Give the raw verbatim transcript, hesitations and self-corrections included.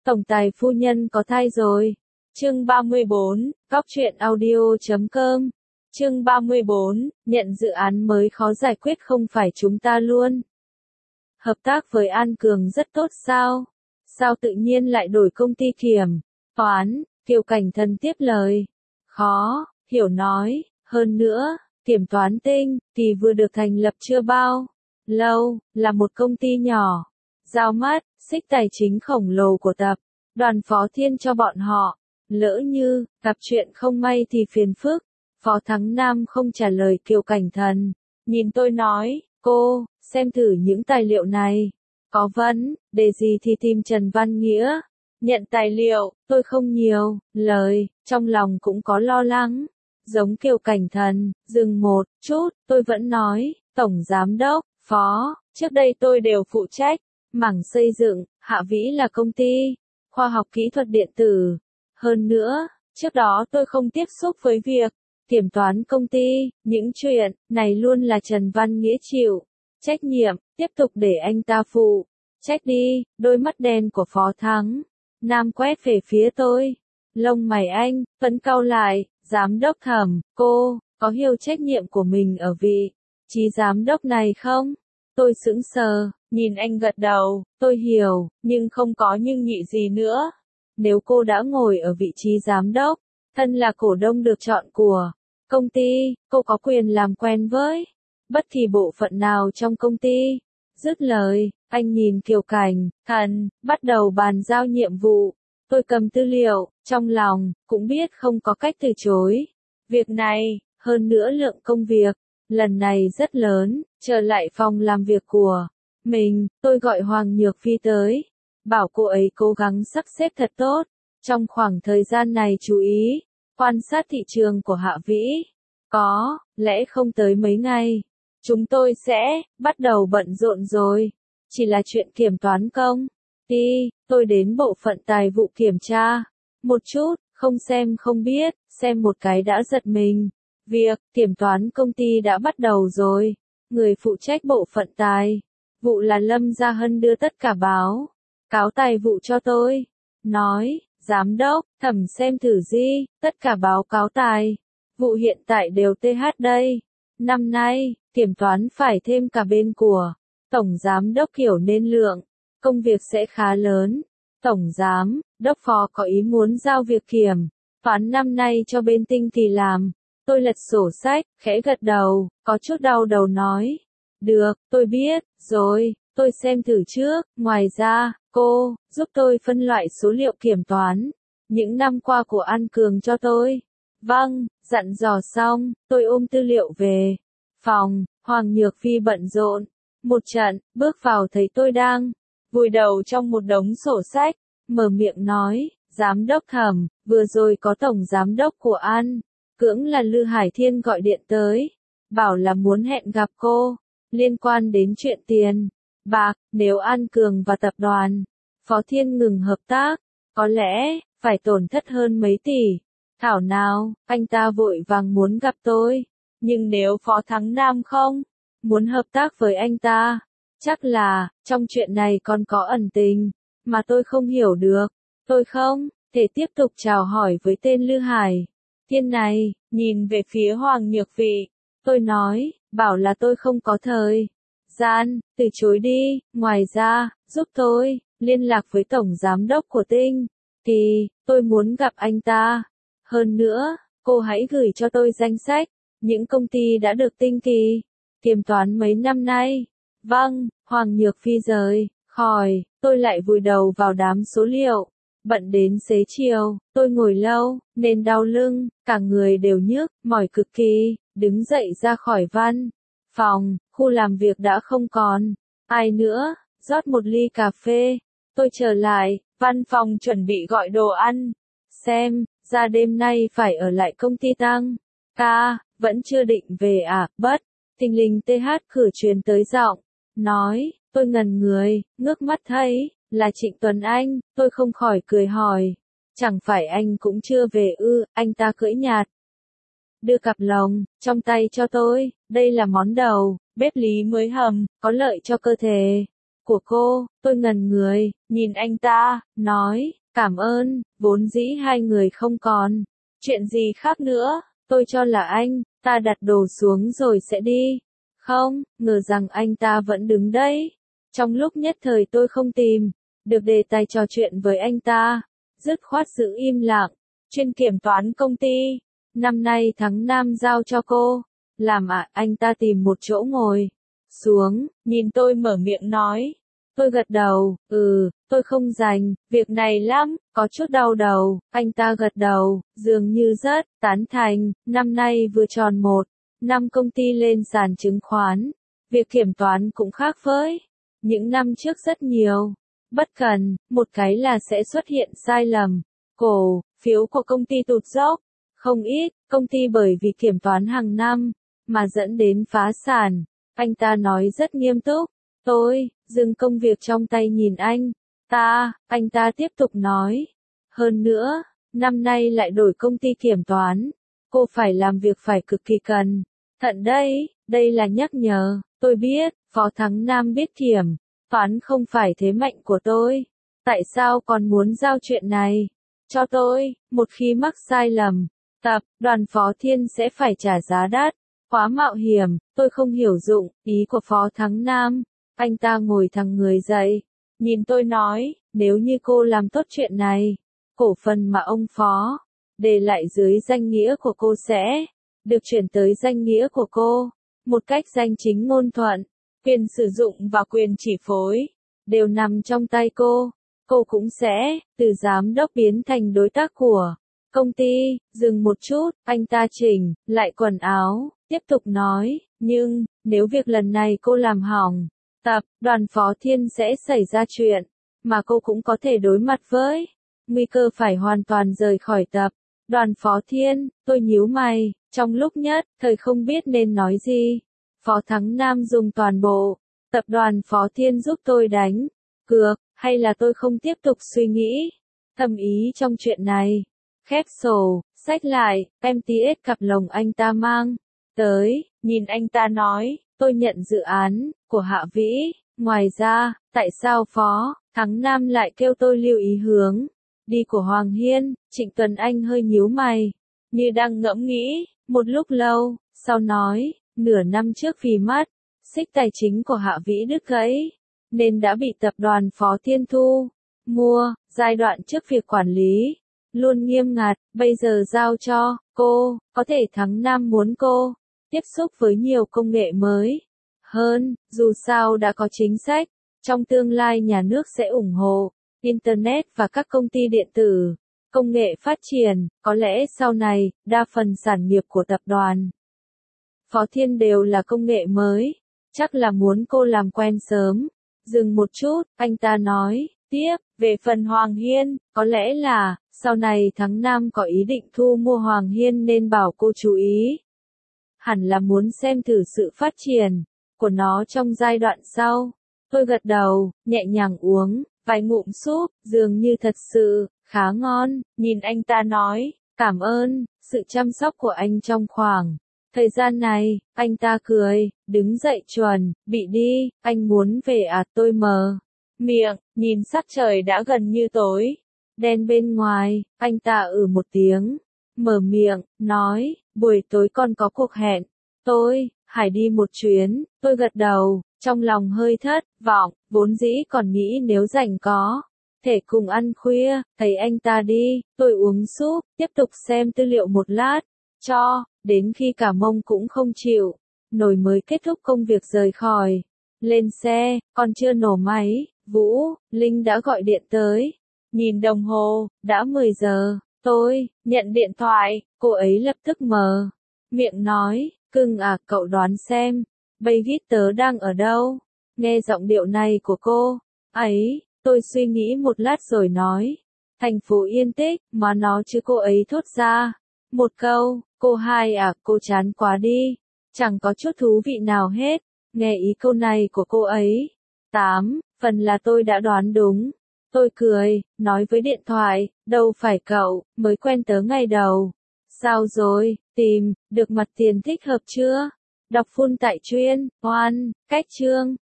Tổng tài phu nhân có thai rồi. Chương ba mươi bốn, Cóc truyện audio chấm com. Chương ba mươi bốn, nhận dự án mới khó giải quyết không phải chúng ta luôn. Hợp tác với An Cường rất tốt sao? Sao tự nhiên lại đổi công ty kiểm toán? Kiều Cảnh Thần tiếp lời. Khó, hiểu nói, hơn nữa, kiểm toán tinh, thì vừa được thành lập chưa bao lâu, là một công ty nhỏ. Giao mắt, xích tài chính khổng lồ của tập đoàn Phó Thiên cho bọn họ. Lỡ như, gặp chuyện không may thì phiền phức. Phó Thắng Nam không trả lời Kiều Cảnh Thần. Nhìn tôi nói, cô, xem thử những tài liệu này. Có vấn đề gì thì tìm Trần Văn Nghĩa. Nhận tài liệu, tôi không nhiều lời, trong lòng cũng có lo lắng. Giống Kiều Cảnh Thần, dừng một chút, tôi vẫn nói, Tổng Giám Đốc, Phó, trước đây tôi đều phụ trách. Mảng xây dựng, Hạ Vĩ là công ty khoa học kỹ thuật điện tử. Hơn nữa, trước đó tôi không tiếp xúc với việc kiểm toán công ty, những chuyện này luôn là Trần Văn Nghĩa chịu trách nhiệm, tiếp tục để anh ta phụ trách đi. Đôi mắt đen của Phó Thắng Nam quét về phía tôi. Lông mày anh vẫn cau lại. Giám đốc Thẩm, cô có hiểu trách nhiệm của mình ở vị trí giám đốc này không? Tôi sững sờ, nhìn anh gật đầu. Tôi hiểu, nhưng không có nhưng nhị gì nữa. Nếu cô đã ngồi ở vị trí giám đốc, thân là cổ đông được chọn của công ty, cô có quyền làm quen với bất kỳ bộ phận nào trong công ty. Dứt lời, anh nhìn Kiều Cảnh Thần, bắt đầu bàn giao nhiệm vụ. Tôi cầm tư liệu, trong lòng, cũng biết không có cách từ chối việc này. Hơn nữa lượng công việc lần này rất lớn. Trở lại phòng làm việc của mình, tôi gọi Hoàng Nhược Phi tới. Bảo cô ấy cố gắng sắp xếp thật tốt. Trong khoảng thời gian này chú ý quan sát thị trường của Hạ Vĩ. Có lẽ không tới mấy ngày, chúng tôi sẽ bắt đầu bận rộn rồi. Chỉ là chuyện kiểm toán công ty, tôi đến bộ phận tài vụ kiểm tra một chút, không xem không biết, xem một cái đã giật mình. Việc kiểm toán công ty đã bắt đầu rồi. Người phụ trách bộ phận tài vụ là Lâm Gia Hân đưa tất cả báo cáo tài vụ cho tôi. Nói, Giám đốc, Thẩm xem thử gì, tất cả báo cáo tài vụ hiện tại đều tê hát đây. Năm nay, kiểm toán phải thêm cả bên của Tổng Giám đốc hiểu nên lượng công việc sẽ khá lớn. Tổng Giám đốc Phó có ý muốn giao việc kiểm toán năm nay cho bên Tinh Kỳ làm. Tôi lật sổ sách, khẽ gật đầu, có chút đau đầu nói. Được, tôi biết, rồi, tôi xem thử trước. Ngoài ra, cô giúp tôi phân loại số liệu kiểm toán những năm qua của An Cường cho tôi. Vâng, dặn dò xong, tôi ôm tư liệu về phòng. Hoàng Nhược Phi bận rộn một trận, bước vào thấy tôi đang vùi đầu trong một đống sổ sách, mở miệng nói, Giám đốc Thẩm, vừa rồi có Tổng Giám đốc của An Cưỡng là Lư Hải Thiên gọi điện tới, bảo là muốn hẹn gặp cô, liên quan đến chuyện tiền bạc. Nếu An Cường và tập đoàn Phó Thiên ngừng hợp tác, có lẽ phải tổn thất hơn mấy tỷ. Thảo nào, anh ta vội vàng muốn gặp tôi. Nhưng nếu Phó Thắng Nam không muốn hợp tác với anh ta, chắc là trong chuyện này còn có ẩn tình mà tôi không hiểu được. Tôi không thể tiếp tục chào hỏi với tên Lư Hải Thiên này. Nhìn về phía Hoàng Nhược Phi, tôi nói, bảo là tôi không có thời gian, từ chối đi. Ngoài ra, giúp tôi liên lạc với Tổng Giám đốc của Tinh Kỳ, tôi muốn gặp anh ta. Hơn nữa, cô hãy gửi cho tôi danh sách những công ty đã được Tinh Kỳ kiểm toán mấy năm nay. Vâng, Hoàng Nhược Phi rời khỏi, tôi lại vùi đầu vào đám số liệu. Bận đến xế chiều, tôi ngồi lâu, nên đau lưng, cả người đều nhức, mỏi cực kỳ. Đứng dậy ra khỏi văn phòng, khu làm việc đã không còn ai nữa. Rót một ly cà phê, tôi trở lại văn phòng chuẩn bị gọi đồ ăn. Xem ra đêm nay phải ở lại công ty tăng ca, vẫn chưa định về à? Bất thình lình tê hát cửa truyền tới giọng nói. Tôi ngần người, ngước mắt thấy là Trịnh Tuấn Anh. Tôi không khỏi cười hỏi, chẳng phải anh cũng chưa về ư? Anh ta cưỡi nhạt, đưa cặp lồng trong tay cho tôi. Đây là món đầu bếp Lý mới hầm, có lợi cho cơ thể. của cô, tôi ngẩn người, nhìn anh ta, nói, cảm ơn, vốn dĩ hai người không còn. Chuyện gì khác nữa, tôi cho là anh, ta đặt đồ xuống rồi sẽ đi. Không, ngờ rằng anh ta vẫn đứng đấy. Trong lúc nhất thời tôi không tìm được đề tài trò chuyện với anh ta, dứt khoát giữ im lặng. Chuyên kiểm toán công ty, năm nay tháng năm giao cho cô. Làm ạ, à, anh ta tìm một chỗ ngồi xuống, nhìn tôi mở miệng nói. Tôi gật đầu, ừ, tôi không rành, việc này lắm, có chút đau đầu. Anh ta gật đầu, dường như rất tán thành. Năm nay vừa tròn một năm công ty lên sàn chứng khoán. Việc kiểm toán cũng khác với những năm trước rất nhiều. Bất cần, một cái là sẽ xuất hiện sai lầm. Cổ phiếu của công ty tụt dốc, không ít, công ty bởi vì kiểm toán hàng năm, mà dẫn đến phá sản. Anh ta nói rất nghiêm túc. Tôi dừng công việc trong tay nhìn anh ta, anh ta tiếp tục nói. Hơn nữa, năm nay lại đổi công ty kiểm toán. Cô phải làm việc phải cực kỳ cẩn thận đây, đây là nhắc nhở. Tôi biết, Phó Thắng Nam biết kiểm toán không phải thế mạnh của tôi. Tại sao còn muốn giao chuyện này cho tôi? Một khi mắc sai lầm, tập đoàn Phó Thiên sẽ phải trả giá đắt. Quá mạo hiểm, tôi không hiểu dụng ý của Phó Thắng Nam. Anh ta ngồi thẳng người dậy, nhìn tôi nói, nếu như cô làm tốt chuyện này, cổ phần mà ông Phó để lại dưới danh nghĩa của cô sẽ được chuyển tới danh nghĩa của cô, một cách danh chính ngôn thuận. Quyền sử dụng và quyền chi phối đều nằm trong tay cô. Cô cũng sẽ từ giám đốc biến thành đối tác của công ty. Dừng một chút, anh ta chỉnh lại quần áo, tiếp tục nói, nhưng nếu việc lần này cô làm hỏng, tập đoàn Phó Thiên sẽ xảy ra chuyện mà cô cũng có thể đối mặt với nguy cơ phải hoàn toàn rời khỏi tập đoàn Phó Thiên. Tôi nhíu mày, trong lúc nhất thời không biết nên nói gì. Phó Thắng Nam dùng toàn bộ tập đoàn Phó Thiên giúp tôi đánh cược, hay là tôi không tiếp tục suy nghĩ thầm ý trong chuyện này. Khép sổ sách lại, em tê ét cặp lồng anh ta mang tới, nhìn anh ta nói, tôi nhận dự án của Hạ Vĩ. Ngoài ra, tại sao Phó Thắng Nam lại kêu tôi lưu ý hướng đi của Hoàng Hiên? Trịnh Tuấn Anh hơi nhíu mày, như đang ngẫm nghĩ. Một lúc lâu, sau nói, nửa năm trước vì mắt xích tài chính của Hạ Vĩ đứt gãy, nên đã bị tập đoàn Phó Thiên thu mua. Giai đoạn trước việc quản lý luôn nghiêm ngặt, bây giờ giao cho cô, có thể Thắng Nam muốn cô tiếp xúc với nhiều công nghệ mới hơn. Dù sao đã có chính sách, trong tương lai nhà nước sẽ ủng hộ Internet và các công ty điện tử, công nghệ phát triển. Có lẽ sau này, đa phần sản nghiệp của tập đoàn Phó Thiên đều là công nghệ mới. Chắc là muốn cô làm quen sớm. Dừng một chút, anh ta nói tiếp, về phần Hoàng Hiên, có lẽ là sau này Thắng Nam có ý định thu mua Hoàng Hiên nên bảo cô chú ý. Hẳn là muốn xem thử sự phát triển của nó trong giai đoạn sau. Tôi gật đầu, nhẹ nhàng uống vài ngụm súp, dường như thật sự khá ngon. Nhìn anh ta nói, cảm ơn sự chăm sóc của anh trong khoảng thời gian này. Anh ta cười, đứng dậy chuẩn bị đi. Anh muốn về à? Tôi mờ miệng, nhìn sắc trời đã gần như tối đen bên ngoài. Anh ta ừ một tiếng, mở miệng, nói, buổi tối còn có cuộc hẹn. Tôi, Hải đi một chuyến. Tôi gật đầu, trong lòng hơi thất vọng, vốn dĩ còn nghĩ nếu rảnh có thể cùng ăn khuya. Thấy anh ta đi, tôi uống súp, tiếp tục xem tư liệu một lát, cho đến khi cả mông cũng không chịu nổi mới kết thúc công việc rời khỏi. Lên xe, còn chưa nổ máy, Vũ Linh đã gọi điện tới. Nhìn đồng hồ, đã mười giờ. Tôi nhận điện thoại, cô ấy lập tức mở miệng nói, cưng à, cậu đoán xem, Baby tớ đang ở đâu? Nghe giọng điệu này của cô ấy, tôi suy nghĩ một lát rồi nói, thành phố Yên Tích. Mà nó chứ. Cô ấy thốt ra một câu, cô hai à, cô chán quá đi, chẳng có chút thú vị nào hết. Nghe ý câu này của cô ấy, tám phần là tôi đã đoán đúng. Tôi cười, nói với điện thoại, đâu phải cậu mới quen tớ ngày đầu. Sao rồi, tìm được mặt tiền thích hợp chưa? Đọc full tại chuyên, oan, cách chương.